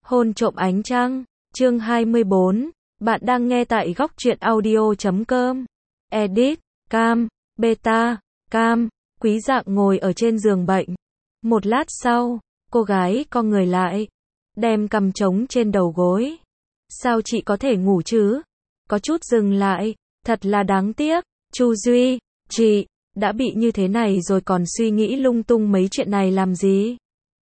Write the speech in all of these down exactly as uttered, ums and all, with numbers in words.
Hôn trộm ánh trăng, chương hai mươi bốn. Bạn đang nghe tại góc truyện audio chấm com. Edit, Cam, Beta, Cam. Quý Dạng ngồi ở trên giường bệnh. Một lát sau, cô gái cong người lại, đem cằm trống trên đầu gối. Sao chị có thể ngủ chứ? Có chút dừng lại, thật là đáng tiếc. Chu Duy, chị, đã bị như thế này rồi còn suy nghĩ lung tung mấy chuyện này làm gì?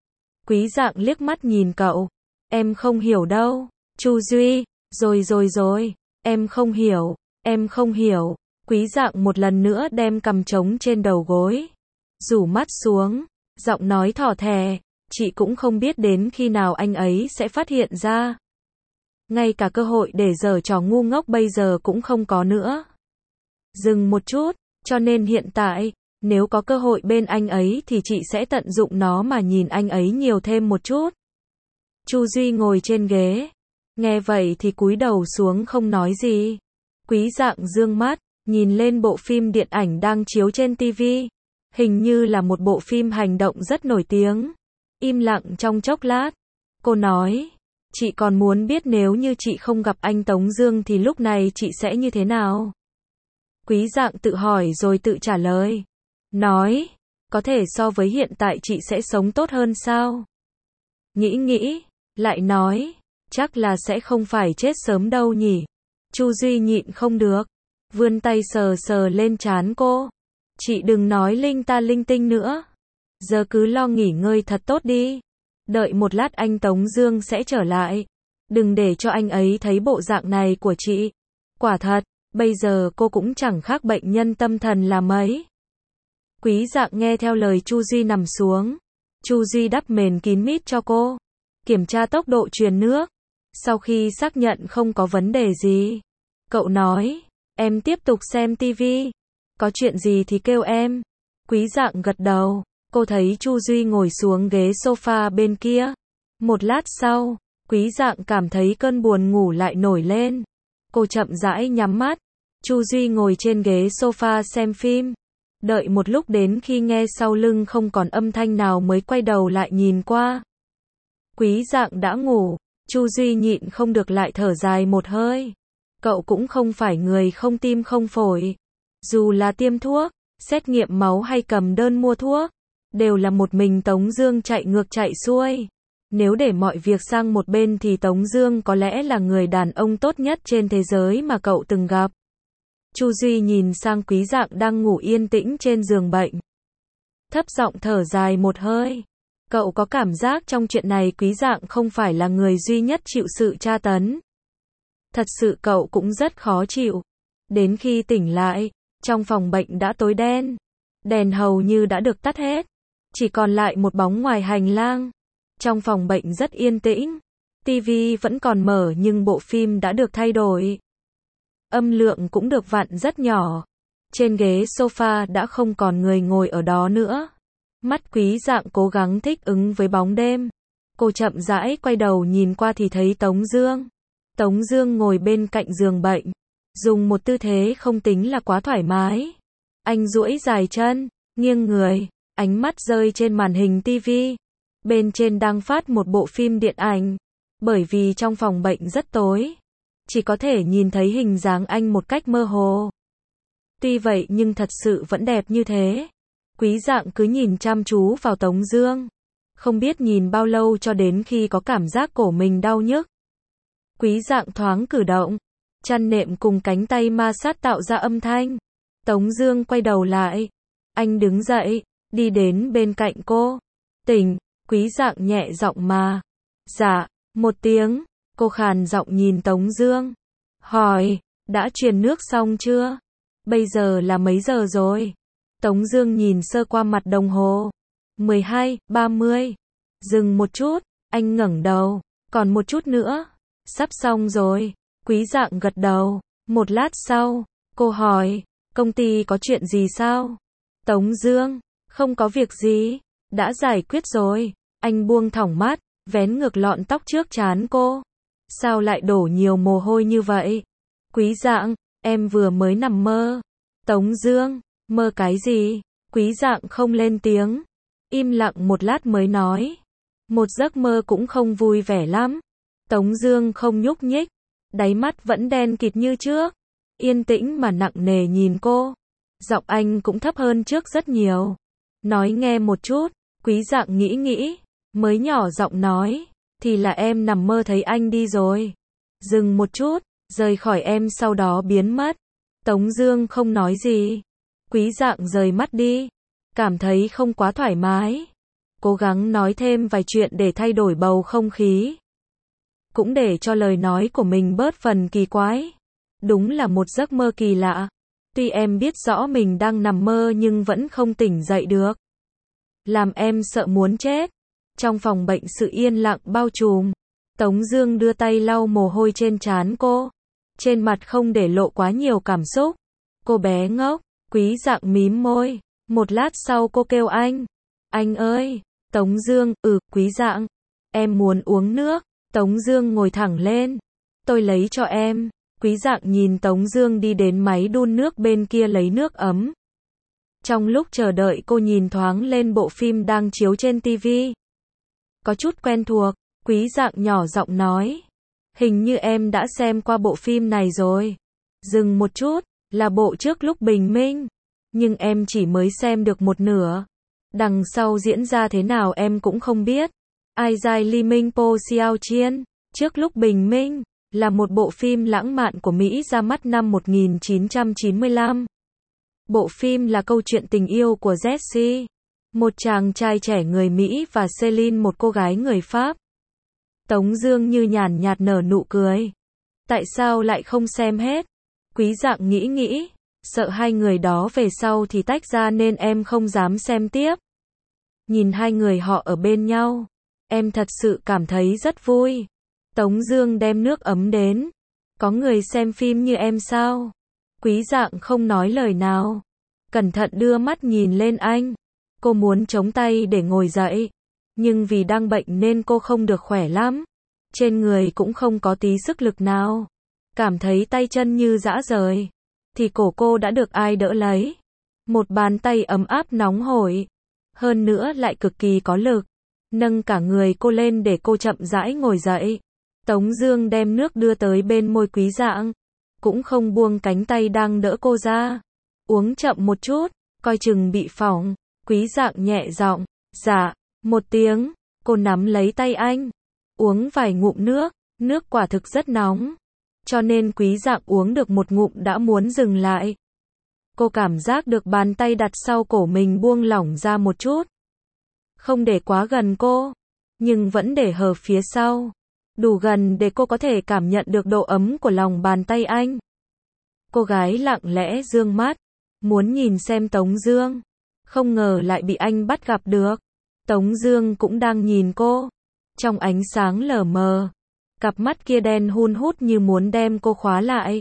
Quý Dạng liếc mắt nhìn cậu. Em không hiểu đâu. Chu Duy, rồi rồi rồi, em không hiểu, em không hiểu. Quý Dạng một lần nữa đem cằm trống trên đầu gối, rủ mắt xuống, giọng nói thỏ thẻ, chị cũng không biết đến khi nào anh ấy sẽ phát hiện ra. Ngay cả cơ hội để giở trò ngu ngốc bây giờ cũng không có nữa. Dừng một chút, cho nên hiện tại, nếu có cơ hội bên anh ấy thì chị sẽ tận dụng nó mà nhìn anh ấy nhiều thêm một chút. Chu Duy ngồi trên ghế, nghe vậy thì cúi đầu xuống không nói gì. Quý Dạng dương mắt, nhìn lên bộ phim điện ảnh đang chiếu trên ti vi. Hình như là một bộ phim hành động rất nổi tiếng. Im lặng trong chốc lát, cô nói, chị còn muốn biết nếu như chị không gặp anh Tống Dương thì lúc này chị sẽ như thế nào? Quý Dạng tự hỏi rồi tự trả lời. Nói, có thể so với hiện tại chị sẽ sống tốt hơn sao? Nghĩ nghĩ, lại nói, chắc là sẽ không phải chết sớm đâu nhỉ. Chu Duy nhịn không được, vươn tay sờ sờ lên trán cô. Chị đừng nói linh ta linh tinh nữa. Giờ cứ lo nghỉ ngơi thật tốt đi. Đợi một lát anh Tống Dương sẽ trở lại. Đừng để cho anh ấy thấy bộ dạng này của chị. Quả thật, bây giờ cô cũng chẳng khác bệnh nhân tâm thần là mấy. Quý Dạng nghe theo lời Chu Duy nằm xuống. Chu Duy đắp mền kín mít cho cô, kiểm tra tốc độ truyền nước. Sau khi xác nhận không có vấn đề gì, cậu nói, em tiếp tục xem ti vi. Có chuyện gì thì kêu em. Quý Dạng gật đầu. Cô thấy Chu Duy ngồi xuống ghế sofa bên kia. Một lát sau, Quý Dạng cảm thấy cơn buồn ngủ lại nổi lên. Cô chậm rãi nhắm mắt. Chu Duy ngồi trên ghế sofa xem phim. Đợi một lúc đến khi nghe sau lưng không còn âm thanh nào mới quay đầu lại nhìn qua. Quý Dạng đã ngủ. Chu Duy nhịn không được lại thở dài một hơi. Cậu cũng không phải người không tim không phổi. Dù là tiêm thuốc, xét nghiệm máu hay cầm đơn mua thuốc, đều là một mình Tống Dương chạy ngược chạy xuôi. Nếu để mọi việc sang một bên thì Tống Dương có lẽ là người đàn ông tốt nhất trên thế giới mà cậu từng gặp. Chu Duy nhìn sang Quý Dạng đang ngủ yên tĩnh trên giường bệnh, thấp giọng thở dài một hơi. Cậu có cảm giác trong chuyện này Quý Dạng không phải là người duy nhất chịu sự tra tấn. Thật sự cậu cũng rất khó chịu. Đến khi tỉnh lại, trong phòng bệnh đã tối đen, đèn hầu như đã được tắt hết, chỉ còn lại một bóng ngoài hành lang. Trong phòng bệnh rất yên tĩnh, ti vi vẫn còn mở nhưng bộ phim đã được thay đổi. Âm lượng cũng được vặn rất nhỏ. Trên ghế sofa đã không còn người ngồi ở đó nữa. Mắt Quý Dạng cố gắng thích ứng với bóng đêm. Cô chậm rãi quay đầu nhìn qua thì thấy Tống Dương. Tống Dương ngồi bên cạnh giường bệnh, dùng một tư thế không tính là quá thoải mái. Anh duỗi dài chân, nghiêng người, ánh mắt rơi trên màn hình ti vi. Bên trên đang phát một bộ phim điện ảnh. Bởi vì trong phòng bệnh rất tối, chỉ có thể nhìn thấy hình dáng anh một cách mơ hồ. Tuy vậy nhưng thật sự vẫn đẹp như thế. Quý Dạng cứ nhìn chăm chú vào Tống Dương, không biết nhìn bao lâu cho đến khi có cảm giác cổ mình đau nhức. Quý Dạng thoáng cử động, chăn nệm cùng cánh tay ma sát tạo ra âm thanh. Tống Dương quay đầu lại, anh đứng dậy, đi đến bên cạnh cô. Tỉnh. Quý Dạng nhẹ giọng mà. Dạ. Một tiếng. Cô khàn giọng nhìn Tống Dương, hỏi, đã truyền nước xong chưa? Bây giờ là mấy giờ rồi? Tống Dương nhìn sơ qua mặt đồng hồ. mười hai, ba mươi. Dừng một chút, anh ngẩng đầu. Còn một chút nữa. Sắp xong rồi. Quý Dạng gật đầu. Một lát sau, cô hỏi, công ty có chuyện gì sao? Tống Dương, không có việc gì, đã giải quyết rồi. Anh buông thõng mắt, vén ngược lọn tóc trước trán cô. Sao lại đổ nhiều mồ hôi như vậy? Quý Dạng, em vừa mới nằm mơ. Tống Dương, mơ cái gì? Quý Dạng không lên tiếng, im lặng một lát mới nói, một giấc mơ cũng không vui vẻ lắm. Tống Dương không nhúc nhích, đáy mắt vẫn đen kịt như trước, yên tĩnh mà nặng nề nhìn cô. Giọng anh cũng thấp hơn trước rất nhiều. Nói nghe một chút. Quý Dạng nghĩ nghĩ, mới nhỏ giọng nói, thì là em nằm mơ thấy anh đi rồi. Dừng một chút, rời khỏi em sau đó biến mất. Tống Dương không nói gì. Quý Dạng rời mắt đi, cảm thấy không quá thoải mái. Cố gắng nói thêm vài chuyện để thay đổi bầu không khí, cũng để cho lời nói của mình bớt phần kỳ quái. Đúng là một giấc mơ kỳ lạ. Tuy em biết rõ mình đang nằm mơ nhưng vẫn không tỉnh dậy được. Làm em sợ muốn chết. Trong phòng bệnh sự yên lặng bao trùm. Tống Dương đưa tay lau mồ hôi trên trán cô. Trên mặt không để lộ quá nhiều cảm xúc. Cô bé ngốc. Quý Dạng mím môi. Một lát sau cô kêu anh. Anh ơi. Tống Dương, ừ, Quý Dạng. Em muốn uống nước. Tống Dương ngồi thẳng lên. Tôi lấy cho em. Quý Dạng nhìn Tống Dương đi đến máy đun nước bên kia lấy nước ấm. Trong lúc chờ đợi cô nhìn thoáng lên bộ phim đang chiếu trên tivi. Có chút quen thuộc. Quý Dạng nhỏ giọng nói. Hình như em đã xem qua bộ phim này rồi. Dừng một chút, là bộ trước lúc bình minh. Nhưng em chỉ mới xem được một nửa. Đằng sau diễn ra thế nào em cũng không biết. Ai Giai Li Minh Po Xiao Chiên, trước lúc bình minh, là một bộ phim lãng mạn của Mỹ ra mắt năm một nghìn chín trăm chín mươi lăm. Bộ phim là câu chuyện tình yêu của Jesse, một chàng trai trẻ người Mỹ và Celine, một cô gái người Pháp. Tống Dương như nhàn nhạt nở nụ cười. Tại sao lại không xem hết? Quý Dạng nghĩ nghĩ, sợ hai người đó về sau thì tách ra nên em không dám xem tiếp. Nhìn hai người họ ở bên nhau, em thật sự cảm thấy rất vui. Tống Dương đem nước ấm đến. Có người xem phim như em sao? Quý Dạng không nói lời nào, cẩn thận đưa mắt nhìn lên anh. Cô muốn chống tay để ngồi dậy, nhưng vì đang bệnh nên cô không được khỏe lắm. Trên người cũng không có tí sức lực nào. Cảm thấy tay chân như rã rời, thì cổ cô đã được ai đỡ lấy. Một bàn tay ấm áp nóng hổi, hơn nữa lại cực kỳ có lực, nâng cả người cô lên để cô chậm rãi ngồi dậy. Tống Dương đem nước đưa tới bên môi Quý Dạng, cũng không buông cánh tay đang đỡ cô ra. Uống chậm một chút, coi chừng bị phỏng. Quý Dạng nhẹ giọng, dạ, một tiếng. Cô nắm lấy tay anh, uống vài ngụm nước. Nước quả thực rất nóng, cho nên Quý Dạng uống được một ngụm đã muốn dừng lại. Cô cảm giác được bàn tay đặt sau cổ mình buông lỏng ra một chút. Không để quá gần cô, nhưng vẫn để hở phía sau. Đủ gần để cô có thể cảm nhận được độ ấm của lòng bàn tay anh. Cô gái lặng lẽ dương mắt, muốn nhìn xem Tống Dương. Không ngờ lại bị anh bắt gặp được. Tống Dương cũng đang nhìn cô. Trong ánh sáng lờ mờ, cặp mắt kia đen hun hút như muốn đem cô khóa lại,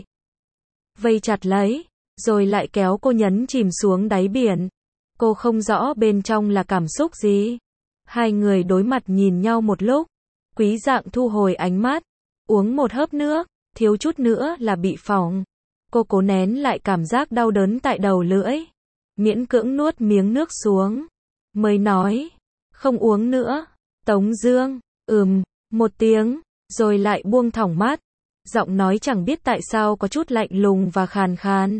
vây chặt lấy, rồi lại kéo cô nhấn chìm xuống đáy biển. Cô không rõ bên trong là cảm xúc gì. Hai người đối mặt nhìn nhau một lúc. Quý Dạng thu hồi ánh mắt, uống một hớp nước, thiếu chút nữa là bị phỏng. Cô cố nén lại cảm giác đau đớn tại đầu lưỡi, miễn cưỡng nuốt miếng nước xuống, mới nói, không uống nữa. Tống Dương, ừm, một tiếng, rồi lại buông thõng mắt. Giọng nói chẳng biết tại sao có chút lạnh lùng và khàn khàn.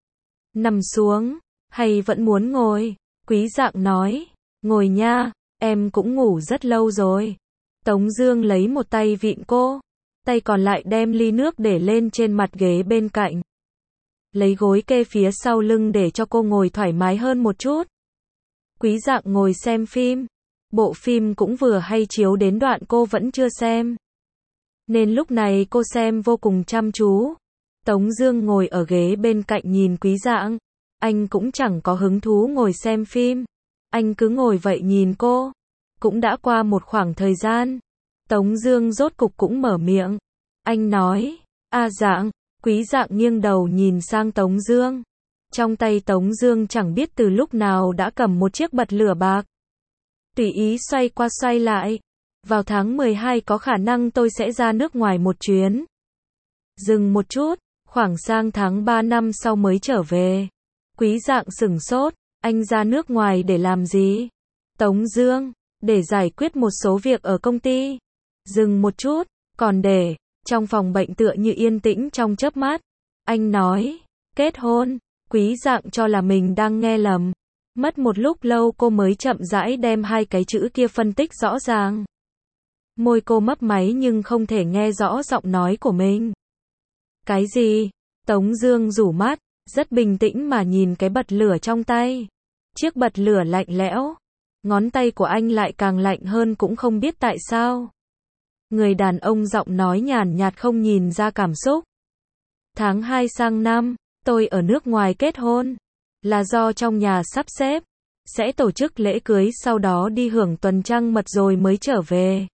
Nằm xuống, hay vẫn muốn ngồi? Quý Dạng nói, ngồi nha, em cũng ngủ rất lâu rồi. Tống Dương lấy một tay vịn cô, tay còn lại đem ly nước để lên trên mặt ghế bên cạnh. Lấy gối kê phía sau lưng để cho cô ngồi thoải mái hơn một chút. Quý Dạng ngồi xem phim. Bộ phim cũng vừa hay chiếu đến đoạn cô vẫn chưa xem, nên lúc này cô xem vô cùng chăm chú. Tống Dương ngồi ở ghế bên cạnh nhìn Quý Dạng. Anh cũng chẳng có hứng thú ngồi xem phim. Anh cứ ngồi vậy nhìn cô. Cũng đã qua một khoảng thời gian, Tống Dương rốt cục cũng mở miệng. Anh nói, a Dạng. Quý Dạng nghiêng đầu nhìn sang Tống Dương. Trong tay Tống Dương chẳng biết từ lúc nào đã cầm một chiếc bật lửa bạc. Tùy ý xoay qua xoay lại. Vào tháng mười hai có khả năng tôi sẽ ra nước ngoài một chuyến. Dừng một chút, khoảng sang tháng ba năm sau mới trở về. Quý Dạng sửng sốt, anh ra nước ngoài để làm gì? Tống Dương, để giải quyết một số việc ở công ty. Dừng một chút, Còn để, trong phòng bệnh tựa như yên tĩnh trong chớp mắt. Anh nói, kết hôn. Quý Dạng cho là mình đang nghe lầm. Mất một lúc lâu cô mới chậm rãi đem hai cái chữ kia phân tích rõ ràng. Môi cô mấp máy nhưng không thể nghe rõ giọng nói của mình. Cái gì? Tống Dương rủ mắt, rất bình tĩnh mà nhìn cái bật lửa trong tay. Chiếc bật lửa lạnh lẽo. Ngón tay của anh lại càng lạnh hơn cũng không biết tại sao. Người đàn ông giọng nói nhàn nhạt không nhìn ra cảm xúc. Tháng hai sang năm, tôi ở nước ngoài kết hôn. Là do trong nhà sắp xếp. Sẽ tổ chức lễ cưới sau đó đi hưởng tuần trăng mật rồi mới trở về.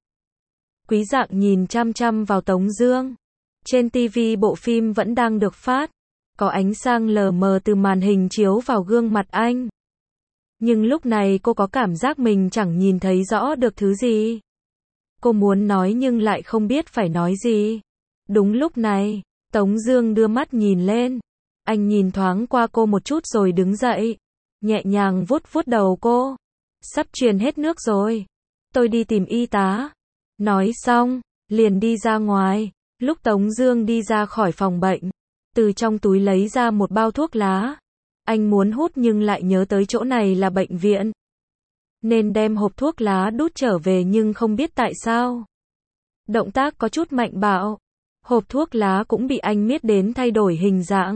Quý Dạng nhìn chăm chăm vào Tống Dương. Trên ti vi bộ phim vẫn đang được phát. Có ánh sáng lờ mờ từ màn hình chiếu vào gương mặt anh. Nhưng lúc này cô có cảm giác mình chẳng nhìn thấy rõ được thứ gì. Cô muốn nói nhưng lại không biết phải nói gì. Đúng lúc này, Tống Dương đưa mắt nhìn lên. Anh nhìn thoáng qua cô một chút rồi đứng dậy. Nhẹ nhàng vuốt vuốt đầu cô. Sắp truyền hết nước rồi. Tôi đi tìm y tá. Nói xong, liền đi ra ngoài. Lúc Tống Dương đi ra khỏi phòng bệnh, từ trong túi lấy ra một bao thuốc lá. Anh muốn hút nhưng lại nhớ tới chỗ này là bệnh viện. Nên đem hộp thuốc lá đút trở về nhưng không biết tại sao. Động tác có chút mạnh bạo. Hộp thuốc lá cũng bị anh miết đến thay đổi hình dạng.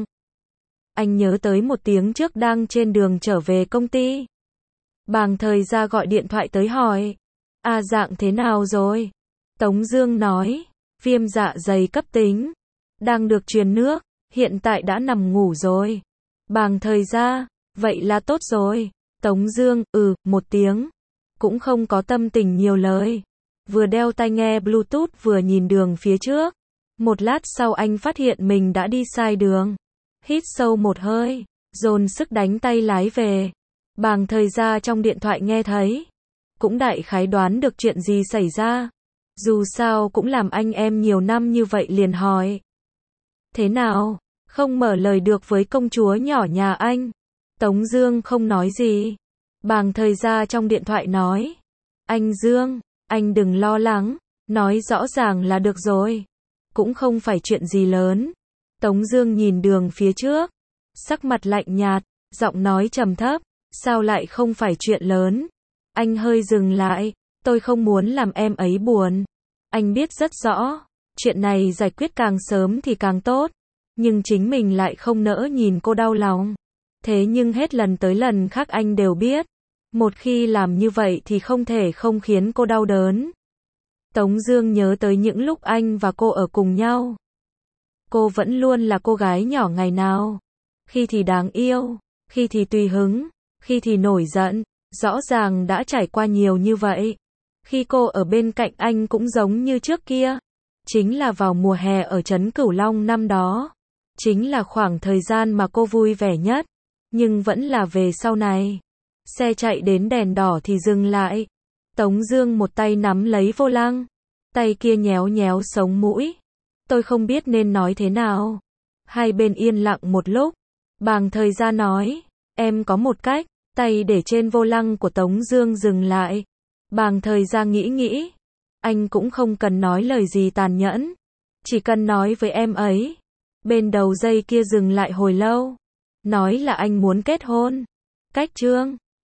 Anh nhớ tới một tiếng trước đang trên đường trở về công ty. Bàng Thời Gia gọi điện thoại tới hỏi. A Dạng thế nào rồi? Tống Dương nói. Viêm dạ dày cấp tính. Đang được truyền nước. Hiện tại đã nằm ngủ rồi. Bàng Thời Gia. Vậy là tốt rồi. Tống Dương, ừ, một tiếng. Cũng không có tâm tình nhiều lời. Vừa đeo tai nghe Bluetooth vừa nhìn đường phía trước. Một lát sau anh phát hiện mình đã đi sai đường. Hít sâu một hơi. Dồn sức đánh tay lái về. Bàng Thời Gia trong điện thoại nghe thấy. Cũng đại khái đoán được chuyện gì xảy ra. Dù sao cũng làm anh em nhiều năm như vậy liền hỏi. Thế nào? Không mở lời được với công chúa nhỏ nhà anh. Tống Dương không nói gì. Bàng Thời Gia trong điện thoại nói. Anh Dương, anh đừng lo lắng. Nói rõ ràng là được rồi. Cũng không phải chuyện gì lớn. Tống Dương nhìn đường phía trước. Sắc mặt lạnh nhạt, giọng nói trầm thấp. Sao lại không phải chuyện lớn? Anh hơi dừng lại. Tôi không muốn làm em ấy buồn. Anh biết rất rõ. Chuyện này giải quyết càng sớm thì càng tốt. Nhưng chính mình lại không nỡ nhìn cô đau lòng. Thế nhưng hết lần tới lần khác anh đều biết. Một khi làm như vậy thì không thể không khiến cô đau đớn. Tống Dương nhớ tới những lúc anh và cô ở cùng nhau. Cô vẫn luôn là cô gái nhỏ ngày nào. Khi thì đáng yêu, khi thì tùy hứng, khi thì nổi giận. Rõ ràng đã trải qua nhiều như vậy. Khi cô ở bên cạnh anh cũng giống như trước kia. Chính là vào mùa hè ở trấn Cửu Long năm đó. Chính là khoảng thời gian mà cô vui vẻ nhất. Nhưng vẫn là về sau này. Xe chạy đến đèn đỏ thì dừng lại. Tống Dương một tay nắm lấy vô lăng. Tay kia nhéo nhéo sống mũi. Tôi không biết nên nói thế nào. Hai bên yên lặng một lúc. Bàng Thời Gia nói. Em có một cách. Tay để trên vô lăng của Tống Dương dừng lại. Bàng Thời Gia nghĩ nghĩ. Anh cũng không cần nói lời gì tàn nhẫn. Chỉ cần nói với em ấy. Bên đầu dây kia dừng lại hồi lâu. Nói là anh muốn kết hôn. Cách chương